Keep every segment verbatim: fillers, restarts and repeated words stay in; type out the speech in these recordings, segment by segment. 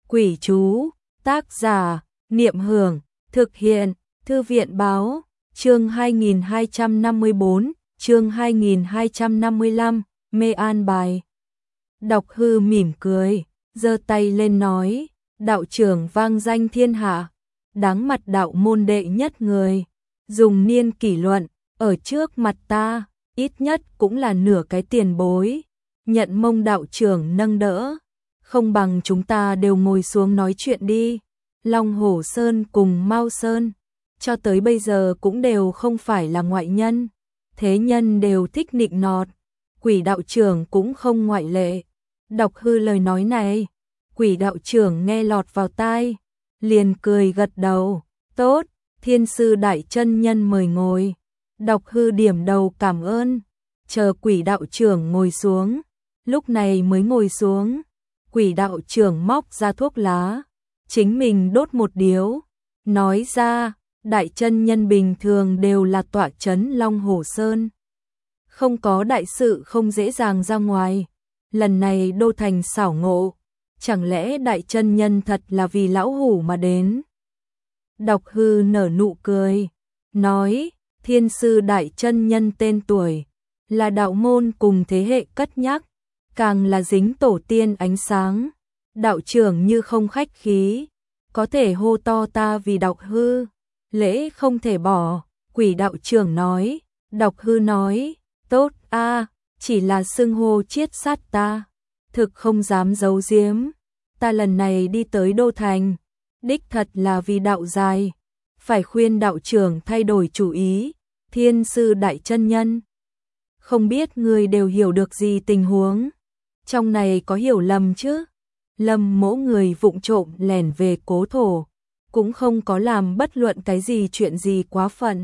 Quỷ chú, tác giả, Niệm Hưởng, thực hiện, Thư viện báo, chương hai nghìn hai trăm năm mươi bốn, chương hai nghìn hai trăm năm mươi lăm, mê an bài. Độc Hư mỉm cười, giơ tay lên nói, đạo trưởng vang danh thiên hạ, đáng mặt đạo môn đệ nhất người, dùng niên kỷ luận, ở trước mặt ta, ít nhất cũng là nửa cái tiền bối, nhận mông đạo trưởng nâng đỡ, không bằng chúng ta đều ngồi xuống nói chuyện đi. Long Hổ Sơn cùng Mao Sơn, cho tới bây giờ cũng đều không phải là ngoại nhân, thế nhân đều thích nịnh nọt, Quỷ đạo trưởng cũng không ngoại lệ. Độc Hư lời nói này, Quỷ đạo trưởng nghe lọt vào tai, liền cười gật đầu, tốt, thiên sư đại chân nhân mời ngồi. Độc Hư điểm đầu cảm ơn, chờ Quỷ đạo trưởng ngồi xuống, lúc này mới ngồi xuống. Quỷ đạo trưởng móc ra thuốc lá, chính mình đốt một điếu, nói ra, đại chân nhân bình thường đều là tọa chấn Long Hổ Sơn. Không có đại sự không dễ dàng ra ngoài, lần này đô thành xảo ngộ, chẳng lẽ đại chân nhân thật là vì lão hủ mà đến? Độc Hư nở nụ cười, nói, thiên sư đại chân nhân tên tuổi, là đạo môn cùng thế hệ cất nhắc, càng là dính tổ tiên ánh sáng, đạo trưởng như không khách khí, có thể hô to ta vì Độc Hư, lễ không thể bỏ. Quỷ đạo trưởng nói, Độc Hư nói, tốt a, chỉ là xưng hô chiết sát ta, thực không dám giấu giếm, ta lần này đi tới đô thành, đích thật là vì đạo dài, phải khuyên đạo trưởng thay đổi chủ ý. Thiên sư đại chân nhân, không biết người đều hiểu được gì tình huống, trong này có hiểu lầm chứ? Lâm Mỗ người vụng trộm lẻn về cố thổ, cũng không có làm bất luận cái gì chuyện gì quá phận,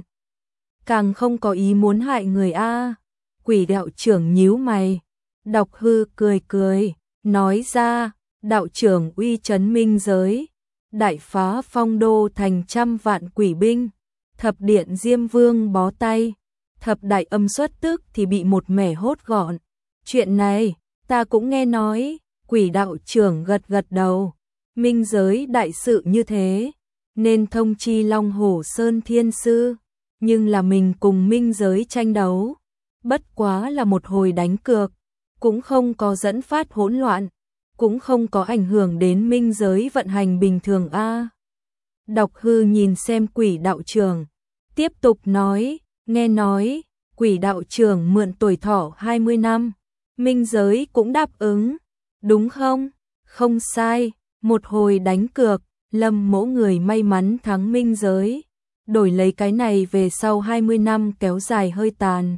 càng không có ý muốn hại người a. Quỷ đạo trưởng nhíu mày, Độc Hư cười cười, nói ra, đạo trưởng uy chấn minh giới, đại phá phong đô thành trăm vạn quỷ binh, thập điện Diêm Vương bó tay, thập đại âm xuất tức thì bị một mẻ hốt gọn. Chuyện này, ta cũng nghe nói. Quỷ đạo trưởng gật gật đầu, minh giới đại sự như thế, nên thông chi Long Hổ Sơn thiên sư, nhưng là mình cùng minh giới tranh đấu, bất quá là một hồi đánh cược, cũng không có dẫn phát hỗn loạn, cũng không có ảnh hưởng đến minh giới vận hành bình thường a. Độc Hư nhìn xem Quỷ đạo trưởng, tiếp tục nói, nghe nói, Quỷ đạo trưởng mượn tuổi thọ hai mươi năm, minh giới cũng đáp ứng. Đúng không? Không sai, một hồi đánh cược, Lâm Mỗ người may mắn thắng minh giới, đổi lấy cái này về sau hai mươi năm kéo dài hơi tàn.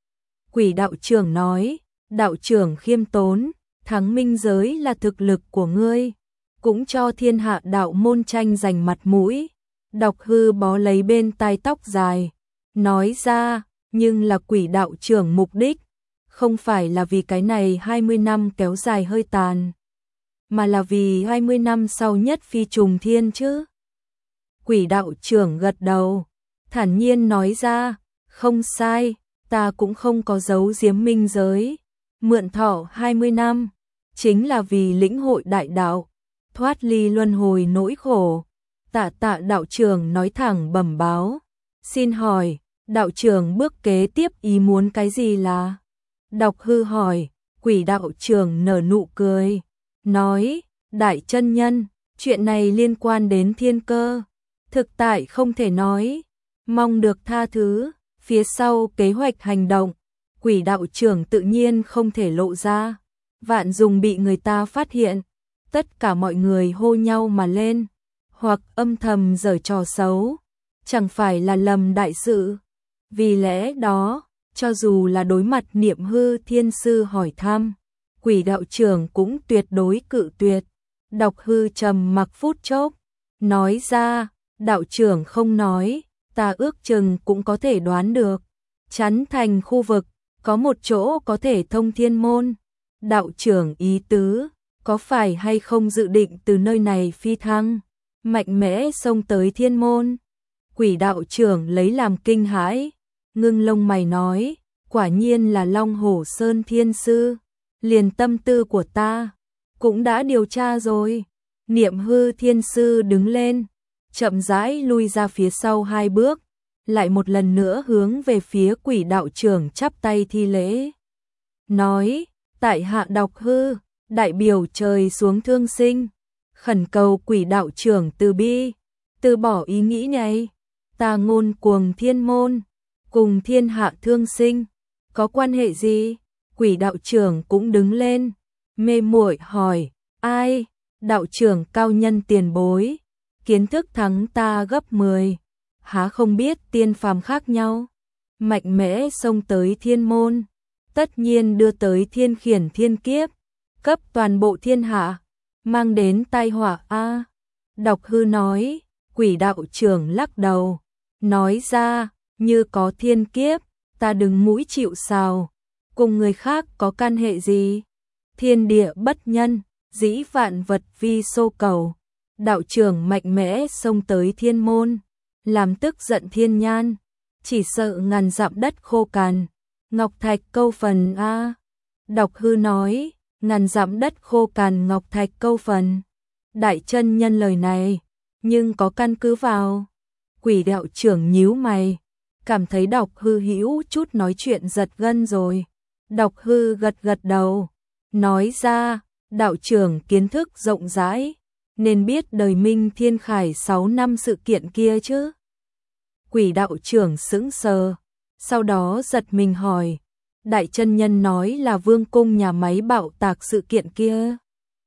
Quỷ đạo trưởng nói, đạo trưởng khiêm tốn, thắng minh giới là thực lực của ngươi, cũng cho thiên hạ đạo môn tranh giành mặt mũi. Độc Hư bó lấy bên tai tóc dài, nói ra, nhưng là Quỷ đạo trưởng mục đích không phải là vì cái này hai mươi năm kéo dài hơi tàn, mà là vì hai mươi năm sau nhất phi trùng thiên chứ. Quỷ đạo trưởng gật đầu, thản nhiên nói ra, không sai, ta cũng không có giấu giếm minh giới, mượn thọ hai mươi năm, chính là vì lĩnh hội đại đạo, thoát ly luân hồi nỗi khổ. Tạ tạ đạo trưởng nói thẳng bẩm báo, xin hỏi, đạo trưởng bước kế tiếp ý muốn cái gì là? Độc Hư hỏi, Quỷ đạo trưởng nở nụ cười, nói, đại chân nhân, chuyện này liên quan đến thiên cơ, thực tại không thể nói, mong được tha thứ. Phía sau kế hoạch hành động, Quỷ đạo trưởng tự nhiên không thể lộ ra, vạn dùng bị người ta phát hiện, tất cả mọi người hô nhau mà lên, hoặc âm thầm giở trò xấu, chẳng phải là lầm đại sự. Vì lẽ đó, cho dù là đối mặt Niệm Hư thiên sư hỏi thăm, Quỷ đạo trưởng cũng tuyệt đối cự tuyệt. Độc Hư trầm mặc phút chốc, nói ra, đạo trưởng không nói, ta ước chừng cũng có thể đoán được. Chắn thành khu vực, có một chỗ có thể thông thiên môn. Đạo trưởng ý tứ, có phải hay không dự định từ nơi này phi thăng, mạnh mẽ xông tới thiên môn? Quỷ đạo trưởng lấy làm kinh hãi, ngưng lông mày nói, quả nhiên là Long Hổ Sơn thiên sư, liền tâm tư của ta cũng đã điều tra rồi. Niệm hư thiên sư đứng lên, chậm rãi lui ra phía sau hai bước, lại một lần nữa hướng về phía quỷ đạo trưởng chắp tay thi lễ. Nói, tại hạ đọc hư, đại biểu trời xuống thương sinh, khẩn cầu quỷ đạo trưởng từ bi, từ bỏ ý nghĩ này, ta ngôn cuồng thiên môn, cùng thiên hạ thương sinh, có quan hệ gì? Quỷ đạo trưởng cũng đứng lên, mê muội hỏi, ai? Đạo trưởng cao nhân tiền bối, kiến thức thắng ta gấp mười, há không biết tiên phàm khác nhau, mạnh mẽ xông tới thiên môn, tất nhiên đưa tới thiên khiển thiên kiếp, cấp toàn bộ thiên hạ, mang đến tai họa a. Đọc hư nói, quỷ đạo trưởng lắc đầu, nói ra, như có thiên kiếp, ta đứng mũi chịu sào, cùng người khác có can hệ gì? Thiên địa bất nhân, dĩ vạn vật vi xô cầu. Đạo trưởng mạnh mẽ xông tới thiên môn, làm tức giận thiên nhan, chỉ sợ ngàn dặm đất khô cằn, ngọc thạch câu phần a. Đọc hư nói, ngàn dặm đất khô cằn ngọc thạch câu phần. Đại chân nhân lời này, nhưng có căn cứ vào. Quỷ đạo trưởng nhíu mày, cảm thấy đọc hư hữu chút nói chuyện giật gân rồi. Đọc hư gật gật đầu, nói ra, đạo trưởng kiến thức rộng rãi, nên biết đời Minh Thiên Khải sáu năm sự kiện kia chứ. Quỷ đạo trưởng sững sờ, sau đó giật mình hỏi, đại chân nhân nói là vương cung nhà máy bạo tạc sự kiện kia.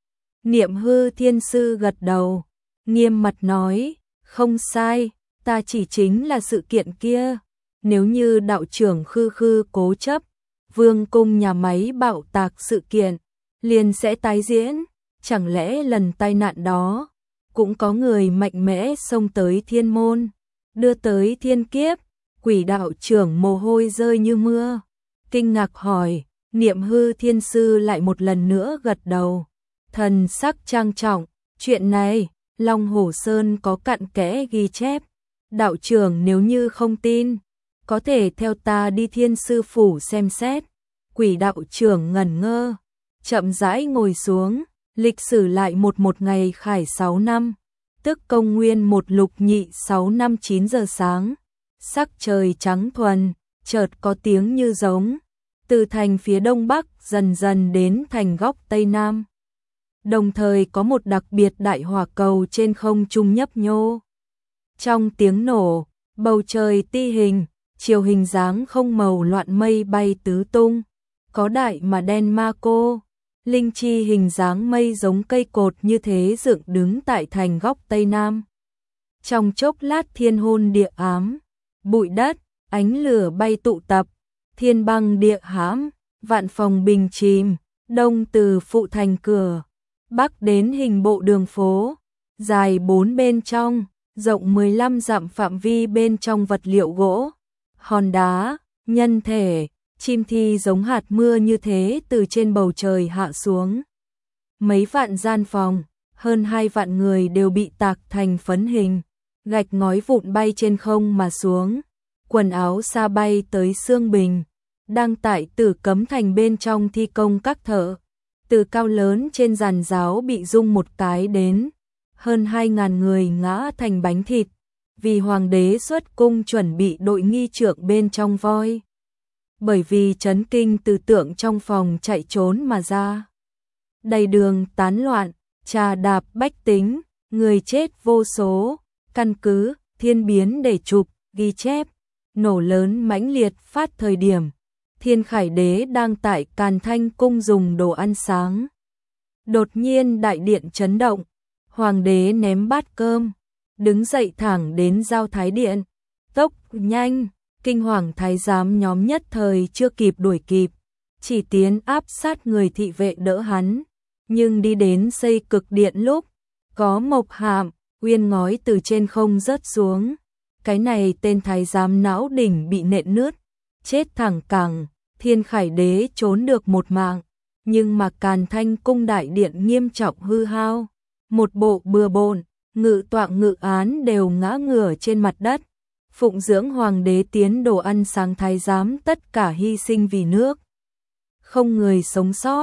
Niệm hư thiên sư gật đầu, nghiêm mặt nói, không sai, ta chỉ chính là sự kiện kia. Nếu như đạo trưởng khư khư cố chấp, vương cung nhà máy bạo tạc sự kiện, liền sẽ tái diễn, chẳng lẽ lần tai nạn đó, cũng có người mạnh mẽ xông tới thiên môn, đưa tới thiên kiếp. Quỷ đạo trưởng mồ hôi rơi như mưa, kinh ngạc hỏi, niệm hư thiên sư lại một lần nữa gật đầu, thần sắc trang trọng, chuyện này, Long Hổ Sơn có cặn kẽ ghi chép, đạo trưởng nếu như không tin, có thể theo ta đi thiên sư phủ xem xét. Quỷ đạo trưởng ngẩn ngơ, chậm rãi ngồi xuống, lịch sử lại một một ngày khải sáu năm, tức công nguyên một lục nhị sáu năm chín giờ sáng, sắc trời trắng thuần, chợt có tiếng như giống, từ thành phía đông bắc dần dần đến thành góc tây nam. Đồng thời có một đặc biệt đại hỏa cầu trên không trung nhấp nhô. Trong tiếng nổ, bầu trời ti hình, chiều hình dáng không màu loạn mây bay tứ tung, có đại mà đen ma cô, linh chi hình dáng mây giống cây cột như thế dựng đứng tại thành góc tây nam. Trong chốc lát thiên hôn địa ám, bụi đất, ánh lửa bay tụ tập, thiên băng địa hãm, vạn phòng bình chìm, đông từ phụ thành cửa, bắc đến hình bộ đường phố, dài bốn bên trong, rộng mười lăm dặm phạm vi bên trong vật liệu gỗ, hòn đá, nhân thể, chim thi giống hạt mưa như thế từ trên bầu trời hạ xuống. Mấy vạn gian phòng, hơn hai vạn người đều bị tạc thành phấn hình, gạch ngói vụn bay trên không mà xuống, quần áo sa bay tới xương bình, đang tại Tử Cấm Thành bên trong thi công các thợ, từ cao lớn trên giàn giáo bị rung một cái đến, hơn hai ngàn người ngã thành bánh thịt, vì hoàng đế xuất cung chuẩn bị đội nghi trượng bên trong voi. Bởi vì chấn kinh từ tượng trong phòng chạy trốn mà ra. Đầy đường tán loạn, trà đạp bách tính, người chết vô số, căn cứ, thiên biến để chụp, ghi chép, nổ lớn mãnh liệt phát thời điểm. Thiên Khải Đế đang tại Càn Thanh Cung dùng đồ ăn sáng. Đột nhiên đại điện chấn động, hoàng đế ném bát cơm, đứng dậy thẳng đến Giao Thái Điện, tốc nhanh. Kinh hoàng thái giám nhóm nhất thời chưa kịp đuổi kịp, chỉ tiến áp sát người thị vệ đỡ hắn, nhưng đi đến xây cực điện lúc, có mộc hạm, uyên ngói từ trên không rớt xuống. Cái này tên thái giám não đỉnh bị nện nứt, chết thẳng cẳng. Thiên Khải Đế trốn được một mạng, nhưng mà Càn Thanh Cung đại điện nghiêm trọng hư hao, một bộ bừa bộn, ngự tọa ngự án đều ngã ngửa trên mặt đất. Phụng dưỡng hoàng đế tiến đồ ăn sáng thái giám tất cả hy sinh vì nước. Không người sống sót,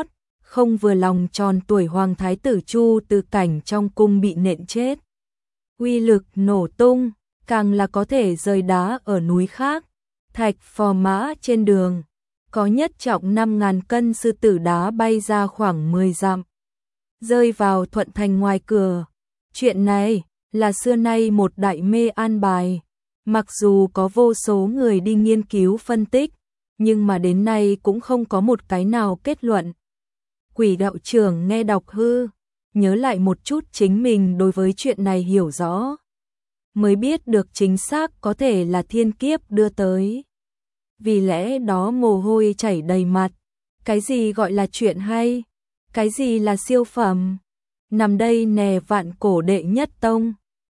không vừa lòng tròn tuổi Hoàng Thái tử Chu Từ Cảnh trong cung bị nện chết. Uy lực nổ tung, càng là có thể rời đá ở núi khác, thạch phò mã trên đường. Có nhất trọng năm ngàn cân sư tử đá bay ra khoảng mười dặm, rơi vào Thuận Thành ngoài cửa. Chuyện này là xưa nay một đại mê an bài, mặc dù có vô số người đi nghiên cứu phân tích, nhưng mà đến nay cũng không có một cái nào kết luận. Quỷ đạo trưởng nghe đọc hư, nhớ lại một chút chính mình đối với chuyện này hiểu rõ, mới biết được chính xác có thể là thiên kiếp đưa tới. Vì lẽ đó mồ hôi chảy đầy mặt. Cái gì gọi là chuyện hay? Cái gì là siêu phẩm? Nằm đây nè vạn cổ đệ nhất tông.